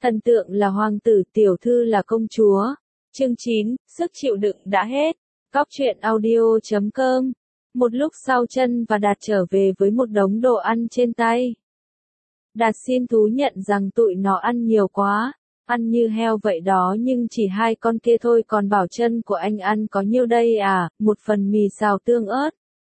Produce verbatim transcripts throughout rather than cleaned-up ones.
Thần tượng là hoàng tử, tiểu thư là công chúa. Chương chín, sức chịu đựng đã hết. Cóc truyện audio chấm com. Một lúc sau Chân và Đạt trở về với một đống đồ ăn trên tay. Đạt xin thú nhận rằng tụi nó ăn nhiều quá, ăn như heo vậy đó, nhưng chỉ hai con kia thôi, còn bảo Chân của anh ăn có nhiêu đây à, một phần mì xào tương ớt,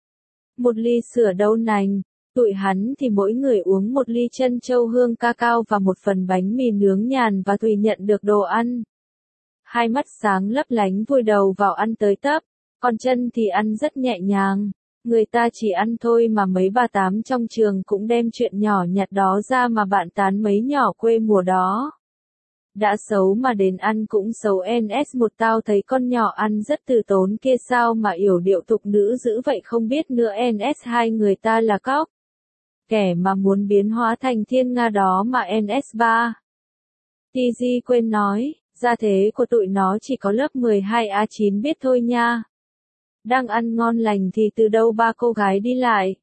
một ly sữa đậu nành. Tụi hắn thì mỗi người uống một ly trân châu hương ca cao và một phần bánh mì nướng nhàn, và tùy nhận được đồ ăn. Hai mắt sáng lấp lánh vùi đầu vào ăn tới tấp, còn Chân thì ăn rất nhẹ nhàng. Người ta chỉ ăn thôi mà mấy bà tám trong trường cũng đem chuyện nhỏ nhặt đó ra mà bạn tán mấy nhỏ quê mùa đó. Đã xấu mà đến ăn cũng xấu. en ét một tao thấy con nhỏ ăn rất từ tốn kia sao mà yểu điệu tục nữ dữ vậy không biết nữa. en ét hai người ta là cóc, kẻ mà muốn biến hóa thành thiên nga đó mà. en ét ba tê giê quên nói, gia thế của tụi nó chỉ có lớp mười hai A chín biết thôi nha. Đang ăn ngon lành thì từ đâu ba cô gái đi lại.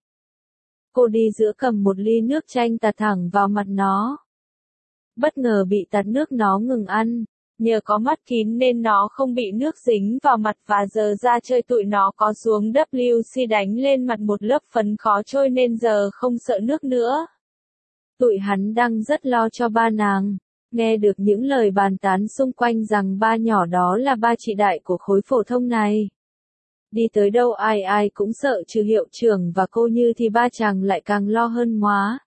Cô đi giữa cầm một ly nước chanh tạt thẳng vào mặt nó. Bất ngờ bị tạt nước nó ngừng ăn. Nhờ có mắt kín nên nó không bị nước dính vào mặt, và giờ ra chơi tụi nó có xuống vê kép xê đánh lên mặt một lớp phấn khó trôi nên giờ không sợ nước nữa. Tụi hắn đang rất lo cho ba nàng. Nghe được những lời bàn tán xung quanh rằng ba nhỏ đó là ba chị đại của khối phổ thông này. Đi tới đâu ai ai cũng sợ trừ hiệu trưởng và cô Như, thì ba chàng lại càng lo hơn hóa.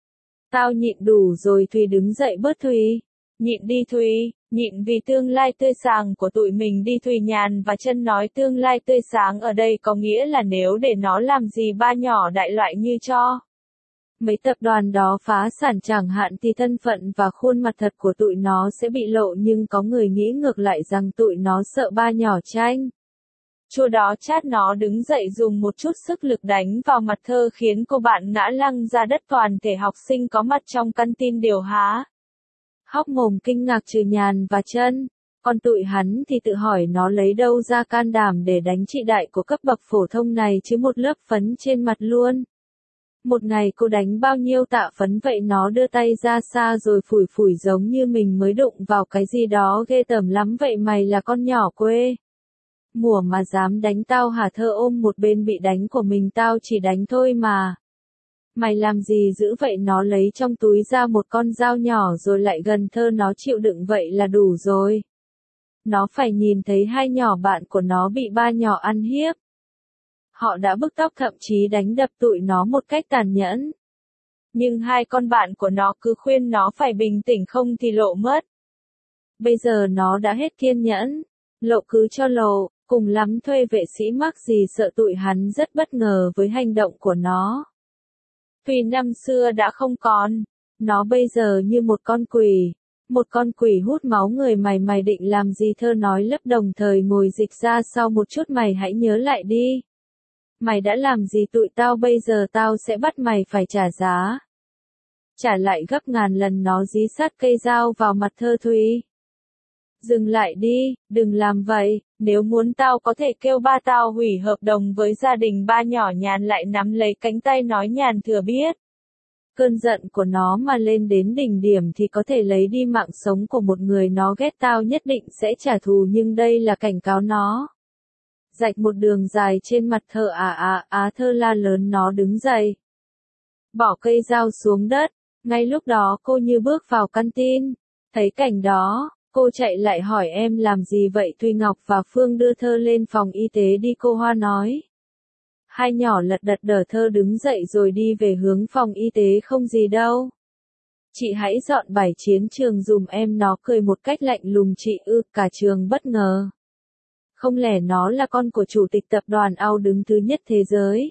Tao nhịn đủ rồi Thùy, đứng dậy bớt Thùy. Nhịn đi Thùy, nhịn vì tương lai tươi sáng của tụi mình đi Thùy. Nhàn và Chân nói tương lai tươi sáng ở đây có nghĩa là nếu để nó làm gì ba nhỏ đại loại như cho mấy tập đoàn đó phá sản chẳng hạn thì thân phận và khuôn mặt thật của tụi nó sẽ bị lộ, nhưng có người nghĩ ngược lại rằng tụi nó sợ ba nhỏ tranh chua đó chát. Nó đứng dậy dùng một chút sức lực đánh vào mặt Thơ khiến cô bạn ngã lăn ra đất. Toàn thể học sinh có mặt trong căn tin đều há hốc mồm kinh ngạc trừ Nhàn và Chân. Còn tụi hắn thì tự hỏi nó lấy đâu ra can đảm để đánh chị đại của cấp bậc phổ thông này chứ, một lớp phấn trên mặt luôn. Một ngày cô đánh bao nhiêu tạ phấn vậy? Nó đưa tay ra xa rồi phủi phủi giống như mình mới đụng vào cái gì đó ghê tởm lắm vậy. Mày là con nhỏ quê mùa mà dám đánh tao hả? Thơ ôm một bên bị đánh của mình. Tao chỉ đánh thôi mà. Mày làm gì dữ vậy? Nó lấy trong túi ra một con dao nhỏ rồi lại gần Thơ. Nó chịu đựng vậy là đủ rồi. Nó phải nhìn thấy hai nhỏ bạn của nó bị ba nhỏ ăn hiếp. Họ đã bứt tóc, thậm chí đánh đập tụi nó một cách tàn nhẫn. Nhưng hai con bạn của nó cứ khuyên nó phải bình tĩnh không thì lộ mất. Bây giờ nó đã hết kiên nhẫn. Lộ cứ cho lộ, cùng lắm thuê vệ sĩ mắc gì sợ. Tụi hắn rất bất ngờ với hành động của nó. Vì năm xưa đã không còn, nó bây giờ như một con quỷ. Một con quỷ hút máu người. Mày mày định làm gì? Thơ nói lấp, đồng thời ngồi dịch ra sau một chút. Mày hãy nhớ lại đi. Mày đã làm gì tụi tao? Bây giờ tao sẽ bắt mày phải trả giá. Trả lại gấp ngàn lần. Nó dí sát cây dao vào mặt Thơ. Thùy, dừng lại đi, đừng làm vậy. Nếu muốn tao có thể kêu ba tao hủy hợp đồng với gia đình ba nhỏ. Nhàn lại nắm lấy cánh tay nói, Nhàn thừa biết. Cơn giận của nó mà lên đến đỉnh điểm thì có thể lấy đi mạng sống của một người nó ghét. Tao nhất định sẽ trả thù, nhưng đây là cảnh cáo nó. Rạch một đường dài trên mặt Thơ. À à à Thơ la lớn. Nó đứng dậy, bỏ cây dao xuống đất. Ngay lúc đó cô Như bước vào căn tin. Thấy cảnh đó, cô chạy lại hỏi, em làm gì vậy? Thùy Ngọc và Phương đưa Thơ lên phòng y tế đi, cô Hoa nói. Hai nhỏ lật đật đờ. Thơ đứng dậy rồi đi về hướng phòng y tế. Không gì đâu. Chị hãy dọn bài chiến trường dùm em. Nó cười một cách lạnh lùng. Chị ư? Cả trường bất ngờ. Không lẽ nó là con của chủ tịch tập đoàn Âu đứng thứ nhất thế giới?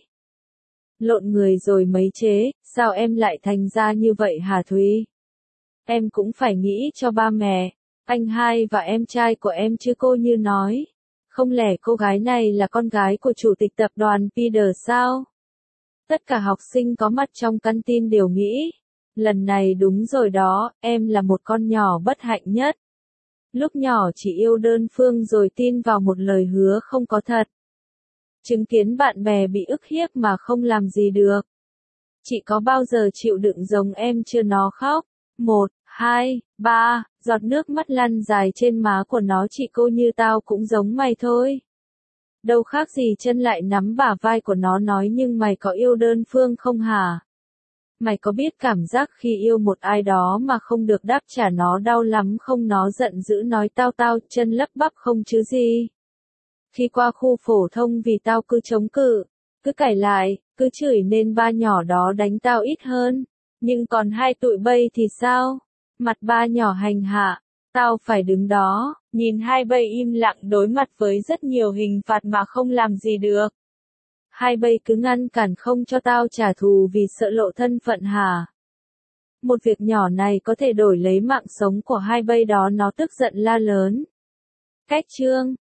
Lộn người rồi mấy chế, sao em lại thành ra như vậy hả Thúy? Em cũng phải nghĩ cho ba mẹ, anh hai và em trai của em chứ, cô Như nói. Không lẽ cô gái này là con gái của chủ tịch tập đoàn Peter sao? Tất cả học sinh có mặt trong căn tin đều nghĩ. Lần này đúng rồi đó, em là một con nhỏ bất hạnh nhất. Lúc nhỏ chỉ yêu đơn phương rồi tin vào một lời hứa không có thật. Chứng kiến bạn bè bị ức hiếp mà không làm gì được. Chị có bao giờ chịu đựng giống em chưa? Nó khóc. Một, hai, ba, giọt nước mắt lăn dài trên má của nó. Chị cô như tao cũng giống mày thôi. Đâu khác gì. Chân lại nắm bả vai của nó nói nhưng mày có yêu đơn phương không hả? Mày có biết cảm giác khi yêu một ai đó mà không được đáp trả nó đau lắm không? Nó giận dữ nói tao tao, chân lắp bắp không chứ gì. Khi qua khu phổ thông vì tao cứ chống cự, cứ cãi lại, cứ chửi nên ba nhỏ đó đánh tao ít hơn. Nhưng còn hai tụi bay thì sao? Mặt ba nhỏ hành hạ, tao phải đứng đó, nhìn hai bay im lặng đối mặt với rất nhiều hình phạt mà không làm gì được. Hai bay cứ ngăn cản không cho tao trả thù vì sợ lộ thân phận hả? Một việc nhỏ này có thể đổi lấy mạng sống của hai bay đó. Nó tức giận la lớn. Cách chương